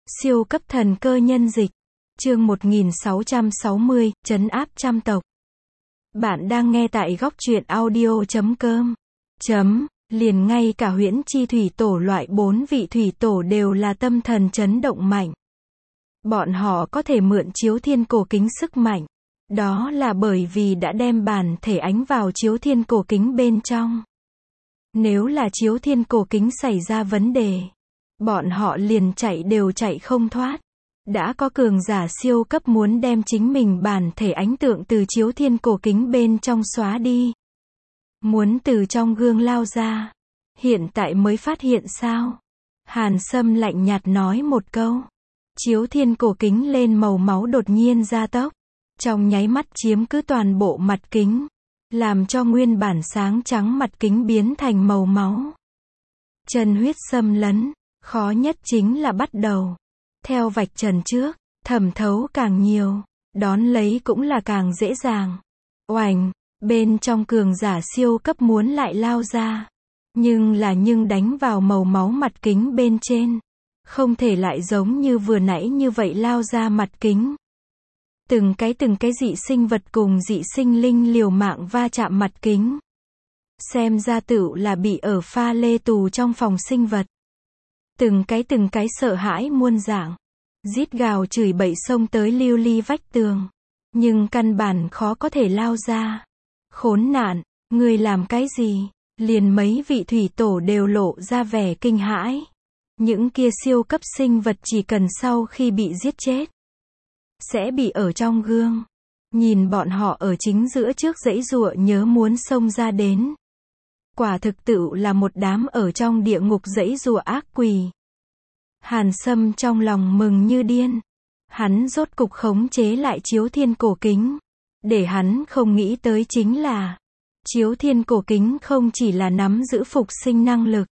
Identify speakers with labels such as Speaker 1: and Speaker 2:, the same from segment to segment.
Speaker 1: Siêu cấp thần cơ nhân dịch. Chương 1660, trấn áp trăm tộc. Bạn đang nghe tại góc truyện audio.com. Liền ngay cả Huyễn Chi thủy tổ loại 4 vị thủy tổ đều là tâm thần chấn động mạnh. Bọn họ có thể mượn chiếu thiên cổ kính sức mạnh. Đó là bởi vì đã đem bản thể ánh vào chiếu thiên cổ kính bên trong. Nếu là chiếu thiên cổ kính xảy ra vấn đề, bọn họ liền chạy đều chạy không thoát. Đã có cường giả siêu cấp muốn đem chính mình bản thể ánh tượng từ chiếu thiên cổ kính bên trong xóa đi. Muốn từ trong gương lao ra. Hiện tại mới phát hiện sao? Hàn Sâm lạnh nhạt nói một câu. Chiếu thiên cổ kính lên màu máu đột nhiên gia tốc. Trong nháy mắt chiếm cứ toàn bộ mặt kính. Làm cho nguyên bản sáng trắng mặt kính biến thành màu máu. Chân huyết xâm lấn. Khó nhất chính là bắt đầu. Theo vạch trần trước, thẩm thấu càng nhiều, đón lấy cũng là càng dễ dàng. Oành, bên trong cường giả siêu cấp muốn lại lao ra. Nhưng đánh vào màu máu mặt kính bên trên. Không thể lại giống như vừa nãy như vậy lao ra mặt kính. Từng cái dị sinh vật cùng dị sinh linh liều mạng va chạm mặt kính. Xem ra tựu là bị ở pha lê tù trong phòng sinh vật. Từng cái sợ hãi muôn dạng. Rít gào chửi bậy xông tới lưu ly vách tường. Nhưng căn bản khó có thể lao ra. Khốn nạn, ngươi làm cái gì? Liền mấy vị thủy tổ đều lộ ra vẻ kinh hãi. Những kia siêu cấp sinh vật chỉ cần sau khi bị giết chết, sẽ bị ở trong gương. Nhìn bọn họ ở chính giữa trước giãy giụa nhớ muốn xông ra đến. Quả thực tựu là một đám ở trong địa ngục giãy giụa ác quỷ. Hàn Sâm trong lòng mừng như điên. Hắn rốt cục khống chế lại chiếu thiên cổ kính. Để hắn không nghĩ tới chính là, chiếu thiên cổ kính không chỉ là nắm giữ phục sinh năng lực,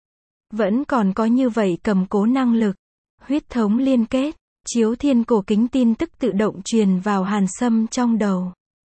Speaker 1: vẫn còn có như vậy cầm cố năng lực. Huyết thống liên kết, chiếu thiên cổ kính tin tức tự động truyền vào Hàn Sâm trong đầu.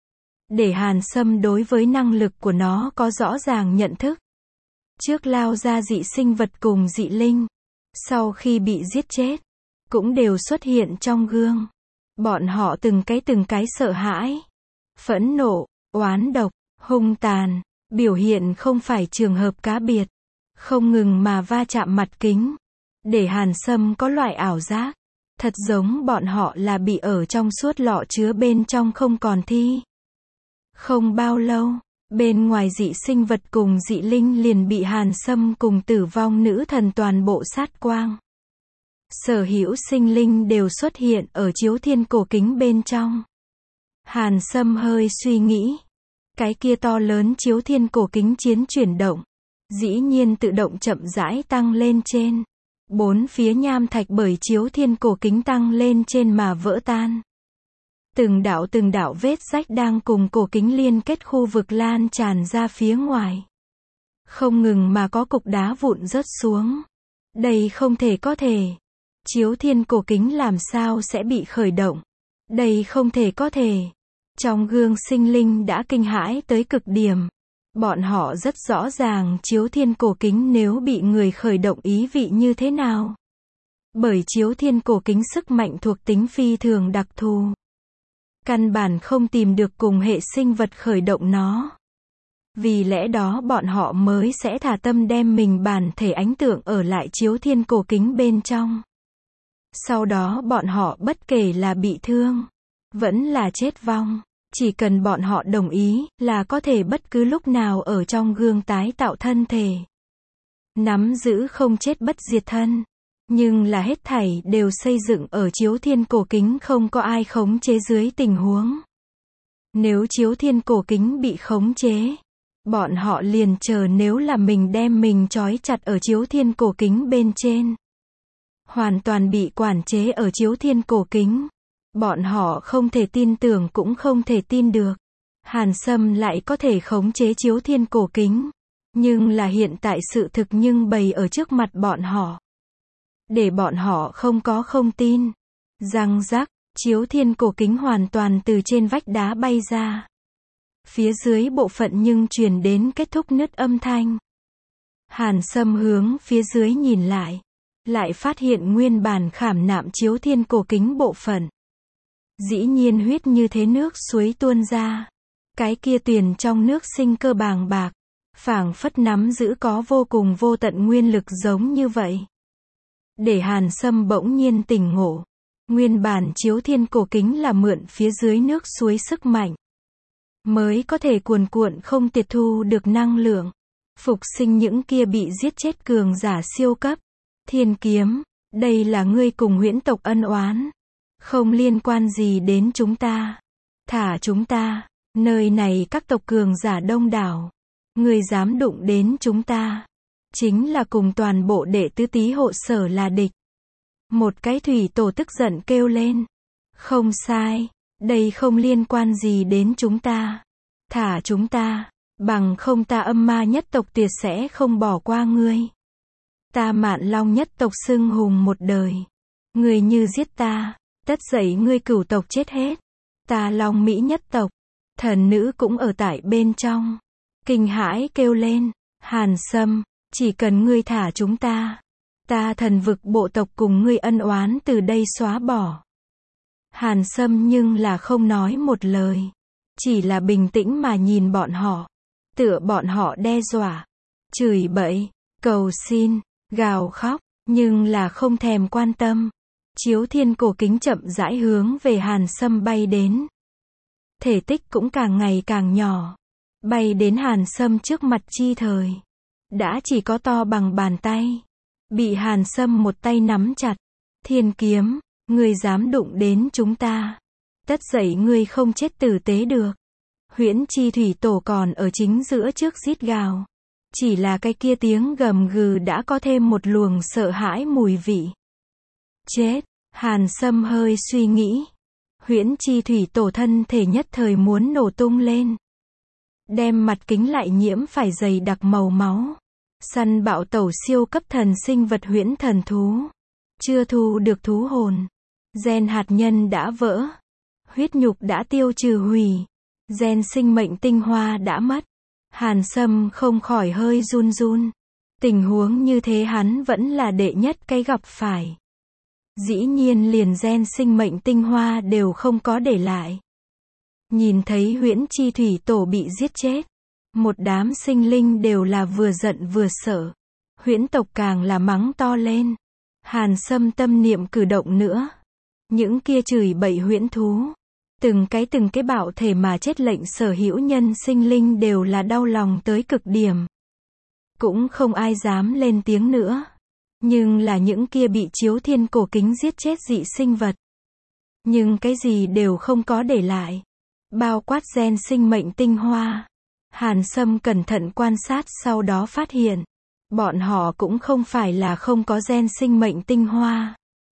Speaker 1: Để Hàn Sâm đối với năng lực của nó có rõ ràng nhận thức. Trước lao ra dị sinh vật cùng dị linh, sau khi bị giết chết, cũng đều xuất hiện trong gương. Bọn họ từng cái sợ hãi, phẫn nộ, oán độc, hung tàn, biểu hiện không phải trường hợp cá biệt, không ngừng mà va chạm mặt kính. Để Hàn Sâm có loại ảo giác, thật giống bọn họ là bị ở trong suốt lọ chứa bên trong không còn thi. Không bao lâu, bên ngoài dị sinh vật cùng dị linh liền bị Hàn Sâm cùng tử vong nữ thần toàn bộ sát quang. Sở hữu sinh linh đều xuất hiện ở chiếu thiên cổ kính bên trong. Hàn Sâm hơi suy nghĩ. Cái kia to lớn chiếu thiên cổ kính chiến chuyển động. Dĩ nhiên tự động chậm rãi tăng lên trên. Bốn phía nham thạch bởi chiếu thiên cổ kính tăng lên trên mà vỡ tan. Từng đạo vết rách đang cùng cổ kính liên kết khu vực lan tràn ra phía ngoài. Không ngừng mà có cục đá vụn rớt xuống. Đây không thể có thể. Chiếu thiên cổ kính làm sao sẽ bị khởi động? Đây không thể có thể. Trong gương sinh linh đã kinh hãi tới cực điểm. Bọn họ rất rõ ràng chiếu thiên cổ kính nếu bị người khởi động ý vị như thế nào. Bởi chiếu thiên cổ kính sức mạnh thuộc tính phi thường đặc thù. Căn bản không tìm được cùng hệ sinh vật khởi động nó. Vì lẽ đó bọn họ mới sẽ thả tâm đem mình bản thể ánh tượng ở lại chiếu thiên cổ kính bên trong. Sau đó bọn họ bất kể là bị thương, vẫn là chết vong, chỉ cần bọn họ đồng ý là có thể bất cứ lúc nào ở trong gương tái tạo thân thể. Nắm giữ không chết bất diệt thân. Nhưng là hết thảy đều xây dựng ở chiếu thiên cổ kính không có ai khống chế dưới tình huống. Nếu chiếu thiên cổ kính bị khống chế, bọn họ liền chờ nếu là mình đem mình trói chặt ở chiếu thiên cổ kính bên trên. Hoàn toàn bị quản chế ở chiếu thiên cổ kính. Bọn họ không thể tin tưởng cũng không thể tin được. Hàn Sâm lại có thể khống chế chiếu thiên cổ kính. Nhưng là hiện tại sự thực nhưng bày ở trước mặt bọn họ. Để bọn họ không tin. Răng rắc, chiếu thiên cổ kính hoàn toàn từ trên vách đá bay ra. Phía dưới bộ phận nhưng truyền đến kết thúc nứt âm thanh. Hàn Sâm hướng phía dưới nhìn lại. lại phát hiện nguyên bản khảm nạm chiếu thiên cổ kính bộ phận. Dĩ nhiên huyết như thế nước suối tuôn ra. Cái kia tuyền trong nước sinh cơ bàng bạc, phảng phất nắm giữ có vô cùng vô tận nguyên lực giống như vậy. Để Hàn Sâm bỗng nhiên tỉnh ngộ. Nguyên bản chiếu thiên cổ kính là mượn phía dưới nước suối sức mạnh, mới có thể cuồn cuộn không tiệt thu được năng lượng, phục sinh những kia bị giết chết cường giả siêu cấp. Thiên kiếm, đây là ngươi cùng huyễn tộc ân oán. Không liên quan gì đến chúng ta. Thả chúng ta, nơi này các tộc cường giả đông đảo. Ngươi dám đụng đến chúng ta, chính là cùng toàn bộ đệ tứ tý hộ sở là địch. Một cái thủy tổ tức giận kêu lên. Không sai, đây không liên quan gì đến chúng ta. Thả chúng ta, bằng không ta âm ma nhất tộc tuyệt sẽ không bỏ qua ngươi. Ta Mạn Long nhất tộc xưng hùng một đời. Ngươi như giết ta, tất dậy ngươi cửu tộc chết hết. Ta Long Mỹ nhất tộc, thần nữ cũng ở tại bên trong. Kinh hãi kêu lên, Hàn Sâm, chỉ cần ngươi thả chúng ta, ta thần vực bộ tộc cùng ngươi ân oán từ đây xóa bỏ. Hàn Sâm nhưng là không nói một lời, chỉ là bình tĩnh mà nhìn bọn họ, tựa bọn họ đe dọa, chửi bậy, cầu xin, gào khóc, nhưng là không thèm quan tâm. Chiếu thiên cổ kính chậm rãi hướng về Hàn Sâm bay đến. Thể tích cũng càng ngày càng nhỏ. Bay đến Hàn Sâm trước mặt chi thời, đã chỉ có to bằng bàn tay. Bị Hàn Sâm một tay nắm chặt. Thiên kiếm, ngươi dám đụng đến chúng ta, tất dậy ngươi không chết tử tế được. Huyễn chi thủy tổ còn ở chính giữa trước rít gào. Chỉ là cái kia tiếng gầm gừ đã có thêm một luồng sợ hãi mùi vị. Chết, Hàn Sâm hơi suy nghĩ. Huyễn chi thủy tổ thân thể nhất thời muốn nổ tung lên. Đem mặt kính lại nhiễm phải dày đặc màu máu. Săn bạo tẩu siêu cấp thần sinh vật huyễn thần thú. Chưa thu được thú hồn. Gen hạt nhân đã vỡ. Huyết nhục đã tiêu trừ hủy. Gen sinh mệnh tinh hoa đã mất. Hàn Sâm không khỏi hơi run run. Tình huống như thế hắn vẫn là đệ nhất cái gặp phải. Dĩ nhiên liền gen sinh mệnh tinh hoa đều không có để lại. Nhìn thấy huyễn chi thủy tổ bị giết chết. Một đám sinh linh đều là vừa giận vừa sợ. Huyễn tộc càng là mắng to lên. Hàn Sâm tâm niệm cử động nữa. Những kia chửi bậy huyễn thú. Từng cái bạo thể mà chết lệnh sở hữu nhân sinh linh đều là đau lòng tới cực điểm. Cũng không ai dám lên tiếng nữa. Nhưng là những kia bị chiếu thiên cổ kính giết chết dị sinh vật. Nhưng cái gì đều không có để lại. Bao quát gen sinh mệnh tinh hoa. Hàn Sâm cẩn thận quan sát sau đó phát hiện. Bọn họ cũng không phải là không có gen sinh mệnh tinh hoa.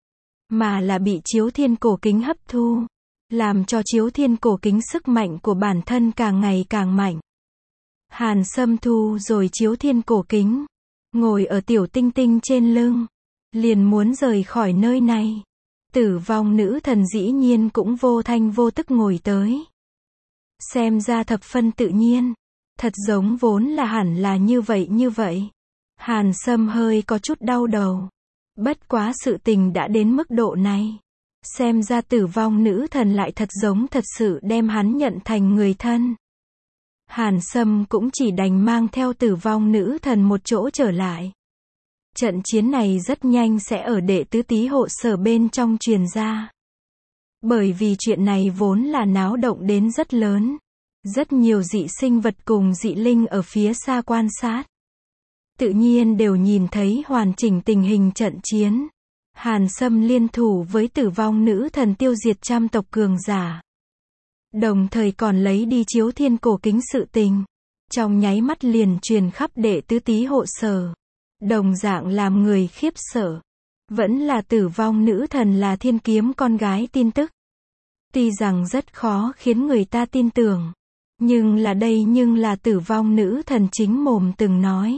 Speaker 1: Mà là bị chiếu thiên cổ kính hấp thu. Làm cho chiếu thiên cổ kính sức mạnh của bản thân càng ngày càng mạnh. Hàn Sâm thu rồi chiếu thiên cổ kính. Ngồi ở tiểu tinh tinh trên lưng. Liền muốn rời khỏi nơi này. Tử vong nữ thần dĩ nhiên cũng vô thanh vô tức ngồi tới. Xem ra thập phân tự nhiên. Thật giống vốn là hẳn là như vậy. Hàn Sâm hơi có chút đau đầu. Bất quá sự tình đã đến mức độ này. Xem ra tử vong nữ thần lại thật giống thật sự đem hắn nhận thành người thân. Hàn Sâm cũng chỉ đành mang theo tử vong nữ thần một chỗ trở lại. Trận chiến này rất nhanh sẽ ở đệ tứ tý hộ sở bên trong truyền ra. Bởi vì chuyện này vốn là náo động đến rất lớn. Rất nhiều dị sinh vật cùng dị linh ở phía xa quan sát. Tự nhiên đều nhìn thấy hoàn chỉnh tình hình trận chiến. Hàn Sâm liên thủ với tử vong nữ thần tiêu diệt trăm tộc cường giả. Đồng thời còn lấy đi chiếu thiên cổ kính sự tình. Trong nháy mắt liền truyền khắp đệ tứ tý hộ sở. Đồng dạng làm người khiếp sợ. Vẫn là tử vong nữ thần là thiên kiếm con gái tin tức. Tuy rằng rất khó khiến người ta tin tưởng. Nhưng là tử vong nữ thần chính mồm từng nói.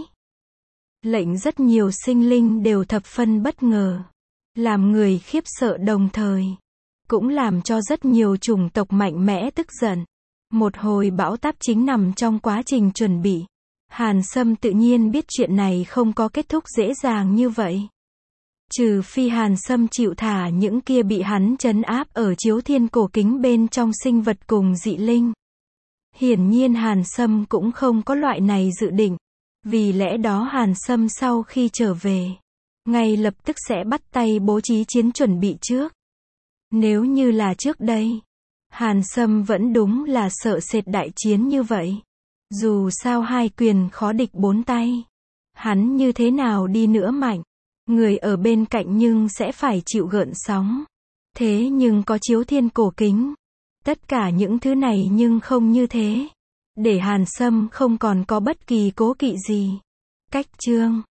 Speaker 1: Lệnh rất nhiều sinh linh đều thập phân bất ngờ. Làm người khiếp sợ đồng thời. Cũng làm cho rất nhiều chủng tộc mạnh mẽ tức giận. Một hồi bão táp chính nằm trong quá trình chuẩn bị. Hàn Sâm tự nhiên biết chuyện này không có kết thúc dễ dàng như vậy. Trừ phi Hàn Sâm chịu thả những kia bị hắn trấn áp ở chiếu thiên cổ kính bên trong sinh vật cùng dị linh. Hiển nhiên Hàn Sâm cũng không có loại này dự định. Vì lẽ đó Hàn Sâm sau khi trở về, ngay lập tức sẽ bắt tay bố trí chiến chuẩn bị trước. Nếu như là trước đây, Hàn Sâm vẫn đúng là sợ sệt đại chiến như vậy. Dù sao hai quyền khó địch bốn tay. Hắn như thế nào đi nữa mạnh, người ở bên cạnh nhưng sẽ phải chịu gợn sóng. Thế nhưng có chiếu thiên cổ kính. Tất cả những thứ này nhưng không như thế. Để Hàn Sâm không còn có bất kỳ cố kỵ gì. Cách chương